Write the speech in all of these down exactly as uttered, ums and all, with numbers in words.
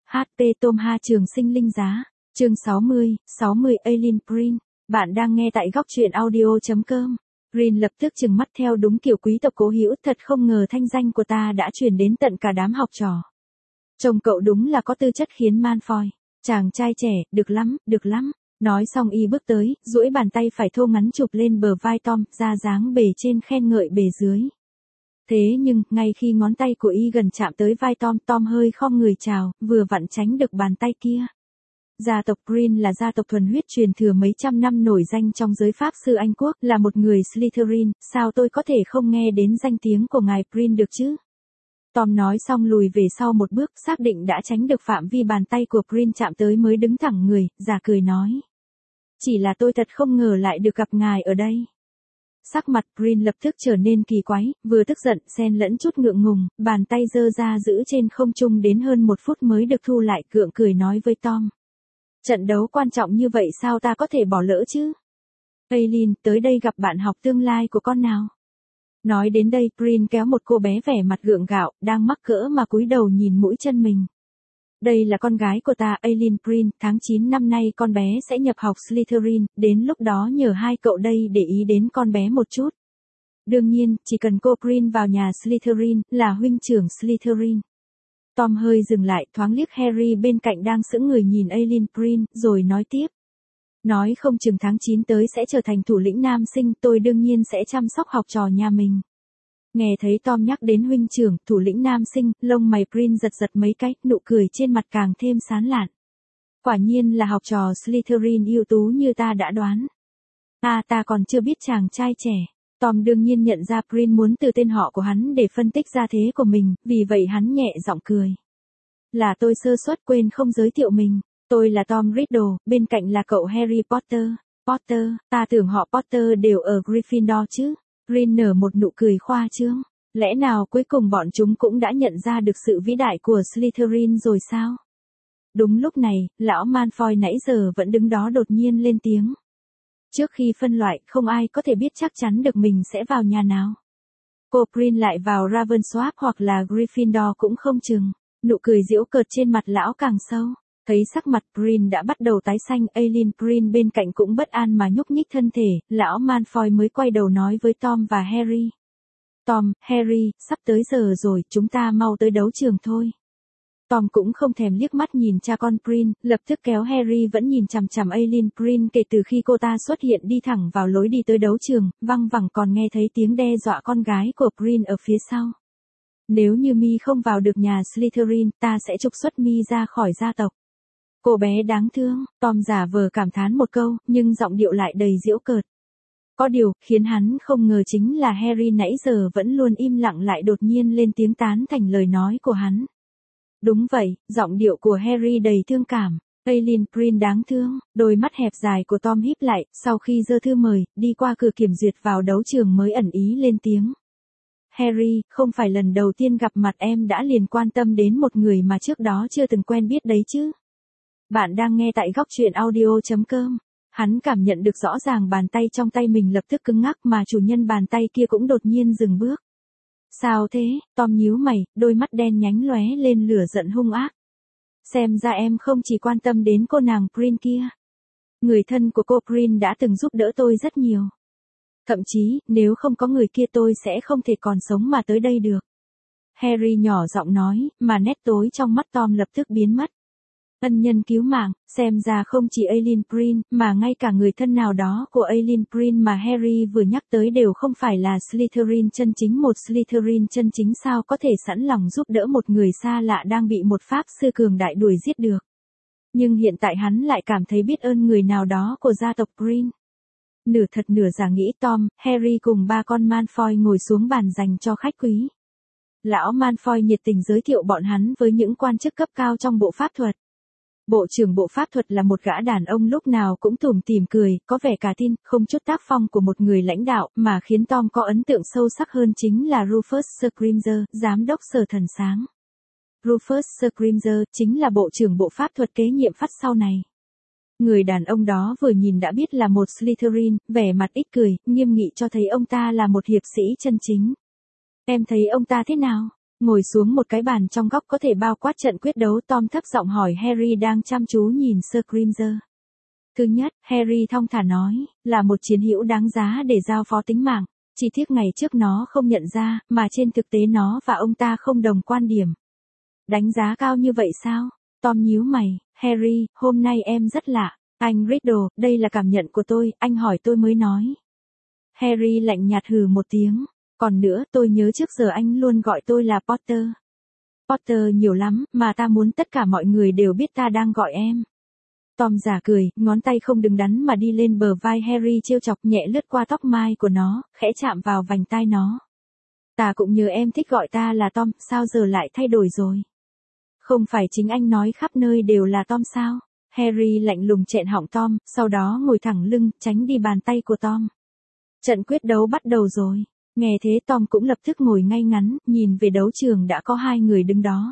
hát pê Tom Ha Trường Sinh Linh Giá, chương sáu mươi, sáu mươi Aileen Prin, bạn đang nghe tại góc truyện audio chấm com. Prin lập tức trừng mắt theo đúng kiểu quý tộc cố hữu, thật không ngờ thanh danh của ta đã truyền đến tận cả đám học trò. Trông cậu đúng là có tư chất khiến Malfoy. Chàng trai trẻ, được lắm, được lắm. Nói xong y bước tới, duỗi bàn tay phải thô ngắn chụp lên bờ vai Tom, ra dáng bề trên khen ngợi bề dưới. Thế nhưng, ngay khi ngón tay của y gần chạm tới vai Tom, Tom hơi khom người chào, vừa vặn tránh được bàn tay kia. Gia tộc Prin là gia tộc thuần huyết truyền thừa mấy trăm năm nổi danh trong giới pháp sư Anh Quốc, là một người Slytherin, sao tôi có thể không nghe đến danh tiếng của ngài Prin được chứ? Tom nói xong lùi về sau một bước, xác định đã tránh được phạm vi bàn tay của Prin chạm tới mới đứng thẳng người, giả cười nói. Chỉ là tôi thật không ngờ lại được gặp ngài ở đây. Sắc mặt Prin lập tức trở nên kỳ quái, vừa tức giận, xen lẫn chút ngượng ngùng, bàn tay giơ ra giữ trên không trung đến hơn một phút mới được thu lại, gượng cười nói với Tom. Trận đấu quan trọng như vậy sao ta có thể bỏ lỡ chứ? Aileen, tới đây gặp bạn học tương lai của con nào. Nói đến đây, Prin kéo một cô bé vẻ mặt gượng gạo, đang mắc cỡ mà cúi đầu nhìn mũi chân mình. Đây là con gái của ta, Aileen Prin, tháng chín năm nay con bé sẽ nhập học Slytherin, đến lúc đó nhờ hai cậu đây để ý đến con bé một chút. Đương nhiên, chỉ cần cô Prin vào nhà Slytherin, là huynh trưởng Slytherin. Tom hơi dừng lại, thoáng liếc Harry bên cạnh đang sững người nhìn Aileen Prin, rồi nói tiếp. Nói không chừng tháng chín tới sẽ trở thành thủ lĩnh nam sinh, tôi đương nhiên sẽ chăm sóc học trò nhà mình. Nghe thấy Tom nhắc đến huynh trưởng, thủ lĩnh nam sinh, lông mày Prin giật giật mấy cái, nụ cười trên mặt càng thêm sán lạn. Quả nhiên là học trò Slytherin ưu tú như ta đã đoán. À, ta còn chưa biết chàng trai trẻ. Tom đương nhiên nhận ra Prin muốn từ tên họ của hắn để phân tích ra thế của mình, vì vậy hắn nhẹ giọng cười. Là tôi sơ suất quên không giới thiệu mình. Tôi là Tom Riddle, bên cạnh là cậu Harry Potter. Potter, ta tưởng họ Potter đều ở Gryffindor chứ. Prin nở một nụ cười khoa trương. Lẽ nào cuối cùng bọn chúng cũng đã nhận ra được sự vĩ đại của Slytherin rồi sao? Đúng lúc này, lão Malfoy nãy giờ vẫn đứng đó đột nhiên lên tiếng. Trước khi phân loại, không ai có thể biết chắc chắn được mình sẽ vào nhà nào. Cô Prin lại vào Ravensworth hoặc là Gryffindor cũng không chừng. Nụ cười giễu cợt trên mặt lão càng sâu. Thấy sắc mặt Prin đã bắt đầu tái xanh, Aileen Prin bên cạnh cũng bất an mà nhúc nhích thân thể, lão Malfoy mới quay đầu nói với Tom và Harry. Tom, Harry, sắp tới giờ rồi, chúng ta mau tới đấu trường thôi. Tom cũng không thèm liếc mắt nhìn cha con Prin, lập tức kéo Harry vẫn nhìn chằm chằm Aileen Prin kể từ khi cô ta xuất hiện đi thẳng vào lối đi tới đấu trường, văng vẳng còn nghe thấy tiếng đe dọa con gái của Prin ở phía sau. Nếu như mi không vào được nhà Slytherin, ta sẽ trục xuất mi ra khỏi gia tộc. Cô bé đáng thương, Tom giả vờ cảm thán một câu, nhưng giọng điệu lại đầy giễu cợt. Có điều, khiến hắn không ngờ chính là Harry nãy giờ vẫn luôn im lặng lại đột nhiên lên tiếng tán thành lời nói của hắn. Đúng vậy, giọng điệu của Harry đầy thương cảm. Aileen Prin đáng thương, đôi mắt hẹp dài của Tom híp lại, sau khi giơ thư mời, đi qua cửa kiểm duyệt vào đấu trường mới ẩn ý lên tiếng. Harry, không phải lần đầu tiên gặp mặt em đã liền quan tâm đến một người mà trước đó chưa từng quen biết đấy chứ. Bạn đang nghe tại góc truyện audio chấm com. Hắn cảm nhận được rõ ràng bàn tay trong tay mình lập tức cứng ngắc mà chủ nhân bàn tay kia cũng đột nhiên dừng bước. Sao thế? Tom nhíu mày, đôi mắt đen nhánh lóe lên lửa giận hung ác. Xem ra em không chỉ quan tâm đến cô nàng Prin kia. Người thân của cô Prin đã từng giúp đỡ tôi rất nhiều. Thậm chí, nếu không có người kia tôi sẽ không thể còn sống mà tới đây được. Harry nhỏ giọng nói, mà nét tối trong mắt Tom lập tức biến mất. Ân nhân cứu mạng, xem ra không chỉ Aileen Prin, mà ngay cả người thân nào đó của Aileen Prin mà Harry vừa nhắc tới đều không phải là Slytherin chân chính. Một Slytherin chân chính sao có thể sẵn lòng giúp đỡ một người xa lạ đang bị một pháp sư cường đại đuổi giết được. Nhưng hiện tại hắn lại cảm thấy biết ơn người nào đó của gia tộc Prin. Nửa thật nửa giả nghĩ Tom, Harry cùng ba con Malfoy ngồi xuống bàn dành cho khách quý. Lão Malfoy nhiệt tình giới thiệu bọn hắn với những quan chức cấp cao trong bộ pháp thuật. Bộ trưởng bộ pháp thuật là một gã đàn ông lúc nào cũng tủm tỉm cười, có vẻ cả tin, không chút tác phong của một người lãnh đạo, mà khiến Tom có ấn tượng sâu sắc hơn chính là Rufus Scrimger, giám đốc sở thần sáng. Rufus Scrimger chính là bộ trưởng bộ pháp thuật kế nhiệm phát sau này. Người đàn ông đó vừa nhìn đã biết là một Slytherin, vẻ mặt ít cười, nghiêm nghị cho thấy ông ta là một hiệp sĩ chân chính. Em thấy ông ta thế nào? Ngồi xuống một cái bàn trong góc có thể bao quát trận quyết đấu, Tom thấp giọng hỏi Harry đang chăm chú nhìn Scrimger. Thứ nhất, Harry thong thả nói, là một chiến hữu đáng giá để giao phó tính mạng. Chỉ tiếc ngày trước nó không nhận ra, mà trên thực tế nó và ông ta không đồng quan điểm. Đánh giá cao như vậy sao? Tom nhíu mày, Harry, hôm nay em rất lạ. Anh Riddle, đây là cảm nhận của tôi, anh hỏi tôi mới nói. Harry lạnh nhạt hừ một tiếng. Còn nữa, tôi nhớ trước giờ anh luôn gọi tôi là Potter. Potter nhiều lắm, mà ta muốn tất cả mọi người đều biết ta đang gọi em. Tom giả cười, ngón tay không đứng đắn mà đi lên bờ vai Harry trêu chọc, nhẹ lướt qua tóc mai của nó, khẽ chạm vào vành tai nó. Ta cũng nhớ em thích gọi ta là Tom, sao giờ lại thay đổi rồi? Không phải chính anh nói khắp nơi đều là Tom sao? Harry lạnh lùng chẹn họng Tom, sau đó ngồi thẳng lưng, tránh đi bàn tay của Tom. Trận quyết đấu bắt đầu rồi. Nghe thế Tom cũng lập tức ngồi ngay ngắn, nhìn về đấu trường đã có hai người đứng đó.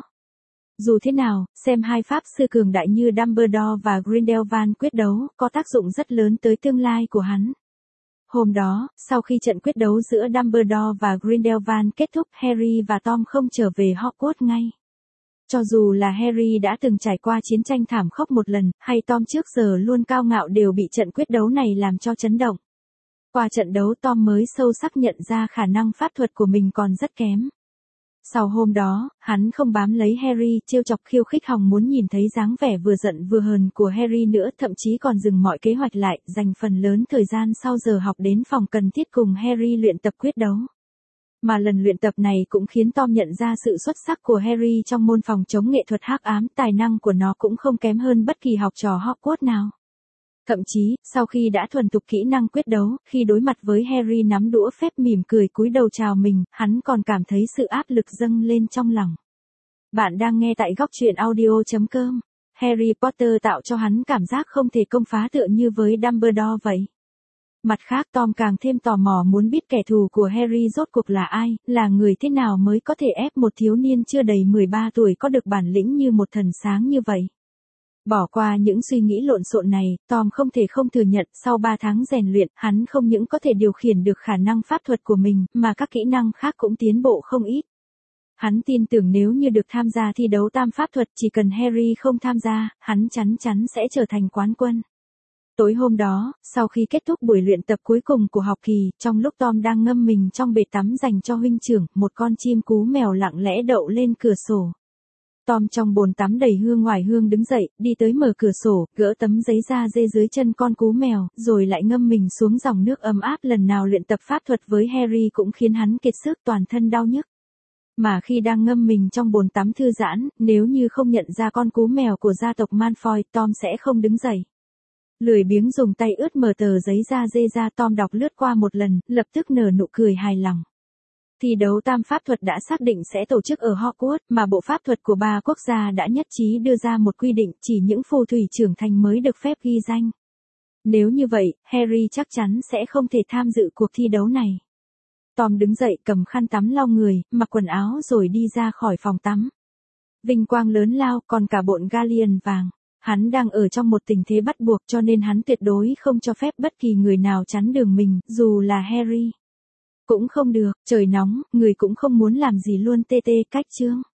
Dù thế nào, xem hai pháp sư cường đại như Dumbledore và Grindelwald quyết đấu, có tác dụng rất lớn tới tương lai của hắn. Hôm đó, sau khi trận quyết đấu giữa Dumbledore và Grindelwald kết thúc, Harry và Tom không trở về Hogwarts ngay. Cho dù là Harry đã từng trải qua chiến tranh thảm khốc một lần, hay Tom trước giờ luôn cao ngạo đều bị trận quyết đấu này làm cho chấn động. Qua trận đấu Tom mới sâu sắc nhận ra khả năng pháp thuật của mình còn rất kém. Sau hôm đó, hắn không bám lấy Harry, trêu chọc khiêu khích hòng muốn nhìn thấy dáng vẻ vừa giận vừa hờn của Harry nữa, thậm chí còn dừng mọi kế hoạch lại, dành phần lớn thời gian sau giờ học đến phòng cần thiết cùng Harry luyện tập quyết đấu. Mà lần luyện tập này cũng khiến Tom nhận ra sự xuất sắc của Harry trong môn phòng chống nghệ thuật hắc ám, tài năng của nó cũng không kém hơn bất kỳ học trò Hogwarts nào. Thậm chí, sau khi đã thuần thục kỹ năng quyết đấu, khi đối mặt với Harry nắm đũa phép mỉm cười cúi đầu chào mình, hắn còn cảm thấy sự áp lực dâng lên trong lòng. Bạn đang nghe tại góc truyện audio chấm com. Harry Potter tạo cho hắn cảm giác không thể công phá tựa như với Dumbledore vậy. Mặt khác Tom càng thêm tò mò muốn biết kẻ thù của Harry rốt cuộc là ai, là người thế nào mới có thể ép một thiếu niên chưa đầy mười ba tuổi có được bản lĩnh như một thần sáng như vậy. Bỏ qua những suy nghĩ lộn xộn này, Tom không thể không thừa nhận sau ba tháng rèn luyện, hắn không những có thể điều khiển được khả năng pháp thuật của mình, mà các kỹ năng khác cũng tiến bộ không ít. Hắn tin tưởng nếu như được tham gia thi đấu tam pháp thuật, chỉ cần Harry không tham gia, hắn chắn chắn sẽ trở thành quán quân. Tối hôm đó, sau khi kết thúc buổi luyện tập cuối cùng của học kỳ, trong lúc Tom đang ngâm mình trong bể tắm dành cho huynh trưởng, một con chim cú mèo lặng lẽ đậu lên cửa sổ. Tom trong bồn tắm đầy hương ngoài hương đứng dậy, đi tới mở cửa sổ, gỡ tấm giấy da dê dưới chân con cú mèo, rồi lại ngâm mình xuống dòng nước ấm áp. Lần nào luyện tập pháp thuật với Harry cũng khiến hắn kiệt sức, toàn thân đau nhức. Mà khi đang ngâm mình trong bồn tắm thư giãn, nếu như không nhận ra con cú mèo của gia tộc Malfoy, Tom sẽ không đứng dậy. Lười biếng dùng tay ướt mở tờ giấy da dê ra, Tom đọc lướt qua một lần, lập tức nở nụ cười hài lòng. Thi đấu tam pháp thuật đã xác định sẽ tổ chức ở Hogwarts, mà Bộ Pháp thuật của ba quốc gia đã nhất trí đưa ra một quy định chỉ những phù thủy trưởng thành mới được phép ghi danh. Nếu như vậy, Harry chắc chắn sẽ không thể tham dự cuộc thi đấu này. Tom đứng dậy cầm khăn tắm lau người, mặc quần áo rồi đi ra khỏi phòng tắm. Vinh quang lớn lao, còn cả bộn galleon vàng. Hắn đang ở trong một tình thế bắt buộc cho nên hắn tuyệt đối không cho phép bất kỳ người nào chắn đường mình, dù là Harry. Cũng không được, trời nóng, người cũng không muốn làm gì luôn tê tê cách chương.